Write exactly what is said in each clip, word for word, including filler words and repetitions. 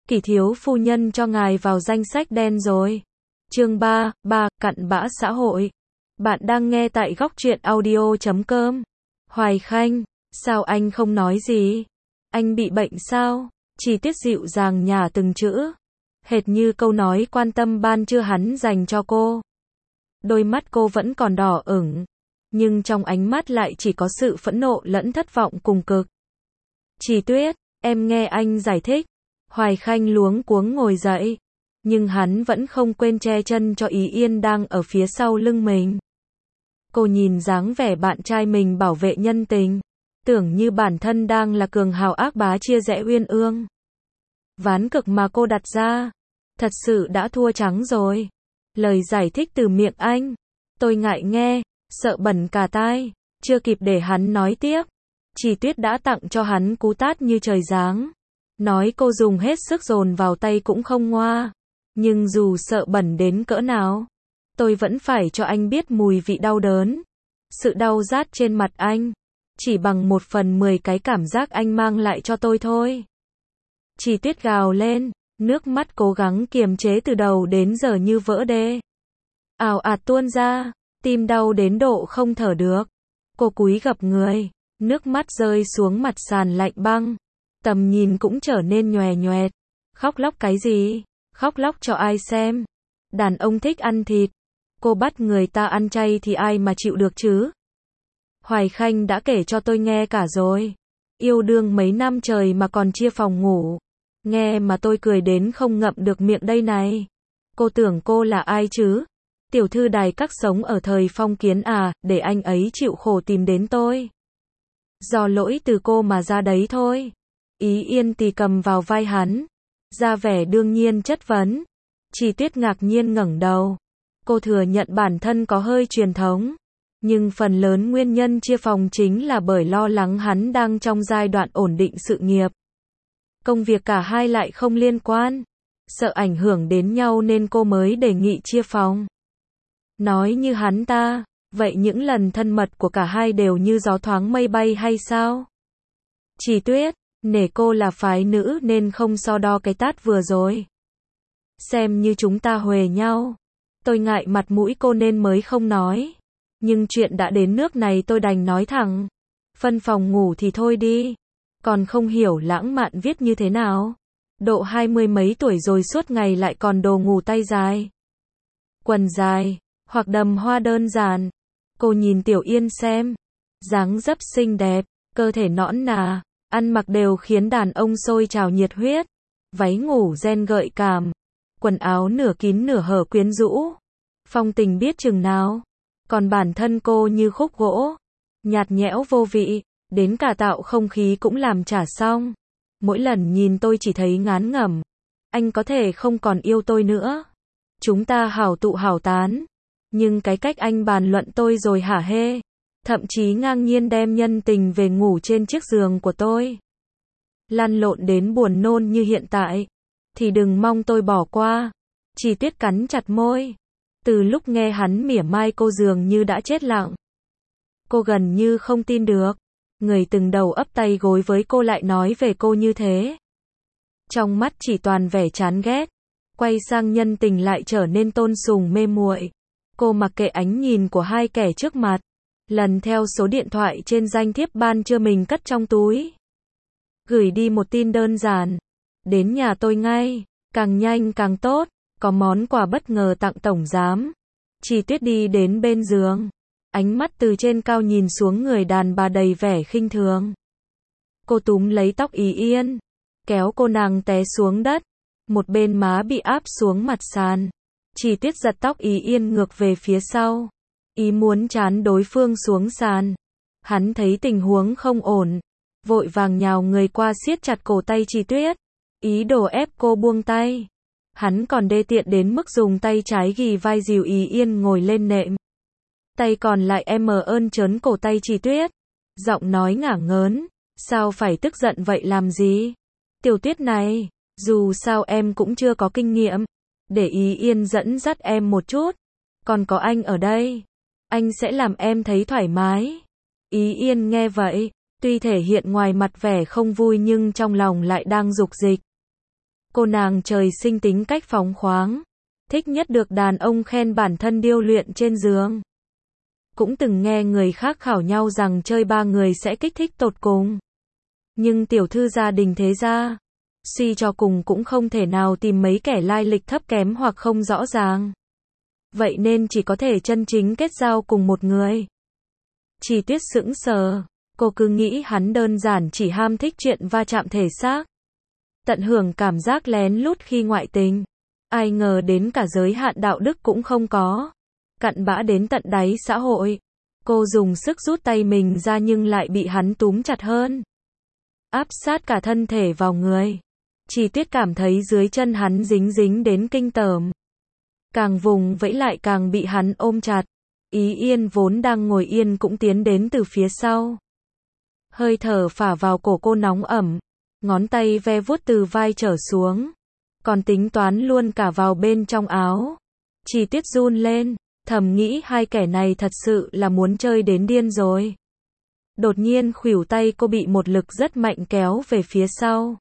Kỷ thiếu phu nhân cho ngài vào danh sách đen rồi. Chương ba, ba, cặn bã xã hội. Bạn đang nghe tại góc truyện audio chấm com. Hoài Khanh, sao anh không nói gì? Anh bị bệnh sao? Chi tiết dịu dàng nhả từng chữ. Hệt như câu nói quan tâm ban trưa hắn dành cho cô. Đôi mắt cô vẫn còn đỏ ửng, nhưng trong ánh mắt lại chỉ có sự phẫn nộ lẫn thất vọng cùng cực. Chỉ Tuyết, em nghe anh giải thích. Hoài Khanh luống cuống ngồi dậy, nhưng hắn vẫn không quên che chân cho Ý Yên đang ở phía sau lưng mình. Cô nhìn dáng vẻ bạn trai mình bảo vệ nhân tình, tưởng như bản thân đang là cường hào ác bá chia rẽ uyên ương. Ván cực mà cô đặt ra, thật sự đã thua trắng rồi. Lời giải thích từ miệng anh, tôi ngại nghe, sợ bẩn cả tai. Chưa kịp để hắn nói tiếp, Chỉ Tuyết đã tặng cho hắn cú tát như trời giáng. Nói cô dùng hết sức dồn vào tay cũng không ngoa. Nhưng dù sợ bẩn đến cỡ nào, tôi vẫn phải cho anh biết mùi vị đau đớn. Sự đau rát trên mặt anh, chỉ bằng một phần mười cái cảm giác anh mang lại cho tôi thôi. Chỉ Tuyết gào lên, nước mắt cố gắng kiềm chế từ đầu đến giờ như vỡ đê. Ào ạt tuôn ra, tim đau đến độ không thở được. Cô cúi gập người, nước mắt rơi xuống mặt sàn lạnh băng. Tầm nhìn cũng trở nên nhòe nhoẹt. Khóc lóc cái gì? Khóc lóc cho ai xem? Đàn ông thích ăn thịt. Cô bắt người ta ăn chay thì ai mà chịu được chứ? Hoài Khanh đã kể cho tôi nghe cả rồi. Yêu đương mấy năm trời mà còn chia phòng ngủ. Nghe mà tôi cười đến không ngậm được miệng đây này. Cô tưởng cô là ai chứ? Tiểu thư đài các sống ở thời phong kiến à, để anh ấy chịu khổ tìm đến tôi. Do lỗi từ cô mà ra đấy thôi. Ý Yên tì cầm vào vai hắn, ra vẻ đương nhiên chất vấn. Chỉ Tuyết ngạc nhiên ngẩng đầu. Cô thừa nhận bản thân có hơi truyền thống, nhưng phần lớn nguyên nhân chia phòng chính là bởi lo lắng hắn đang trong giai đoạn ổn định sự nghiệp. Công việc cả hai lại không liên quan, sợ ảnh hưởng đến nhau nên cô mới đề nghị chia phòng. Nói như hắn ta, vậy những lần thân mật của cả hai đều như gió thoáng mây bay hay sao? Chỉ Tuyết, nể cô là phái nữ nên không so đo cái tát vừa rồi. Xem như chúng ta huề nhau. Tôi ngại mặt mũi cô nên mới không nói. Nhưng chuyện đã đến nước này tôi đành nói thẳng. Phân phòng ngủ thì thôi đi. Còn không hiểu lãng mạn viết như thế nào. Độ hai mươi mấy tuổi rồi suốt ngày lại còn đồ ngủ tay dài. Quần dài, hoặc đầm hoa đơn giản. Cô nhìn Tiểu Yên xem. Dáng dấp xinh đẹp, cơ thể nõn nà. Ăn mặc đều khiến đàn ông sôi trào nhiệt huyết. Váy ngủ ren gợi cảm. Quần áo nửa kín nửa hở quyến rũ. Phong tình biết chừng nào. Còn bản thân cô như khúc gỗ. Nhạt nhẽo vô vị. Đến cả tạo không khí cũng làm chả xong. Mỗi lần nhìn tôi chỉ thấy ngán ngẩm. Anh có thể không còn yêu tôi nữa. Chúng ta hảo tụ hảo tán. Nhưng cái cách anh bàn luận tôi rồi hả hê. Thậm chí ngang nhiên đem nhân tình về ngủ trên chiếc giường của tôi. Lăn lộn đến buồn nôn như hiện tại. Thì đừng mong tôi bỏ qua. Chỉ Tuyết cắn chặt môi. Từ lúc nghe hắn mỉa mai cô dường như đã chết lặng. Cô gần như không tin được. Người từng đầu ấp tay gối với cô lại nói về cô như thế. Trong mắt chỉ toàn vẻ chán ghét. Quay sang nhân tình lại trở nên tôn sùng mê muội. Cô mặc kệ ánh nhìn của hai kẻ trước mặt. Lần theo số điện thoại trên danh thiếp ban trưa mình cất trong túi. Gửi đi một tin đơn giản. Đến nhà tôi ngay. Càng nhanh càng tốt. Có món quà bất ngờ tặng tổng giám. Chỉ Tuyết đi đến bên giường. Ánh mắt từ trên cao nhìn xuống người đàn bà đầy vẻ khinh thường. Cô túm lấy tóc Ý Yên. Kéo cô nàng té xuống đất. Một bên má bị áp xuống mặt sàn. Chỉ Tuyết giật tóc Ý Yên ngược về phía sau. Ý muốn trán đối phương xuống sàn. Hắn thấy tình huống không ổn. Vội vàng nhào người qua siết chặt cổ tay Chỉ Tuyết. Ý đồ ép cô buông tay. Hắn còn đê tiện đến mức dùng tay trái ghì vai dìu Ý Yên ngồi lên nệm. Tay còn lại em mờ ơn trớn cổ tay Chỉ Tuyết. Giọng nói ngả ngớn. Sao phải tức giận vậy làm gì? Tiểu Tuyết này, dù sao em cũng chưa có kinh nghiệm. Để Ý Yên dẫn dắt em một chút. Còn có anh ở đây. Anh sẽ làm em thấy thoải mái. Ý Yên nghe vậy. Tuy thể hiện ngoài mặt vẻ không vui nhưng trong lòng lại đang dục dịch. Cô nàng trời sinh tính cách phóng khoáng, thích nhất được đàn ông khen bản thân điêu luyện trên giường. Cũng từng nghe người khác khảo nhau rằng chơi ba người sẽ kích thích tột cùng. Nhưng tiểu thư gia đình thế gia, suy cho cùng cũng không thể nào tìm mấy kẻ lai lịch thấp kém hoặc không rõ ràng. Vậy nên chỉ có thể chân chính kết giao cùng một người. Chỉ Tuyết sững sờ, cô cứ nghĩ hắn đơn giản chỉ ham thích chuyện va chạm thể xác, tận hưởng cảm giác lén lút khi ngoại tình. Ai ngờ đến cả giới hạn đạo đức cũng không có, cặn bã đến tận đáy xã hội. Cô dùng sức rút tay mình ra nhưng lại bị hắn túm chặt hơn, áp sát cả thân thể vào người. Chỉ Tuyết cảm thấy dưới chân hắn dính dính đến kinh tởm. Càng vùng vẫy lại càng bị hắn ôm chặt. Ý Yên vốn đang ngồi yên cũng tiến đến từ phía sau. Hơi thở phả vào cổ cô nóng ẩm, ngón tay ve vuốt từ vai trở xuống, còn tính toán luôn cả vào bên trong áo. Chỉ Tuyết run lên, thầm nghĩ hai kẻ này thật sự là muốn chơi đến điên rồi. Đột nhiên khuỷu tay cô bị một lực rất mạnh kéo về phía sau.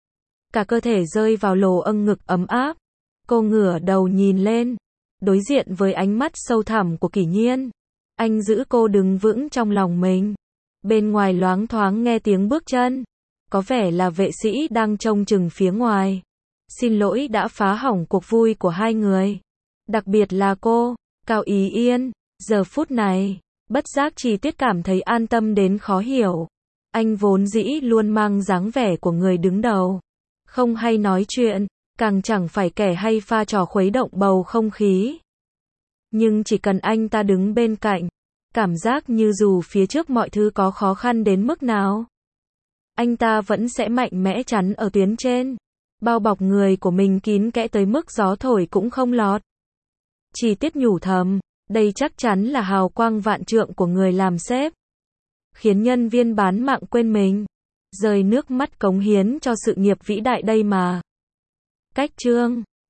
Cả cơ thể rơi vào lồ âng ngực ấm áp. Cô ngửa đầu nhìn lên, đối diện với ánh mắt sâu thẳm của Kỷ Nhiên. Anh giữ cô đứng vững trong lòng mình. Bên ngoài loáng thoáng nghe tiếng bước chân. Có vẻ là vệ sĩ đang trông chừng phía ngoài. Xin lỗi đã phá hỏng cuộc vui của hai người. Đặc biệt là cô, Cao Ý Yên. Giờ phút này, bất giác Chỉ Tuyết cảm thấy an tâm đến khó hiểu. Anh vốn dĩ luôn mang dáng vẻ của người đứng đầu, không hay nói chuyện, càng chẳng phải kẻ hay pha trò khuấy động bầu không khí. Nhưng chỉ cần anh ta đứng bên cạnh, cảm giác như dù phía trước mọi thứ có khó khăn đến mức nào, anh ta vẫn sẽ mạnh mẽ chắn ở tuyến trên, bao bọc người của mình kín kẽ tới mức gió thổi cũng không lọt. Chỉ Tuyết nhủ thầm, đây chắc chắn là hào quang vạn trượng của người làm sếp, khiến nhân viên bán mạng quên mình, rơi nước mắt cống hiến cho sự nghiệp vĩ đại đây mà. Cách chương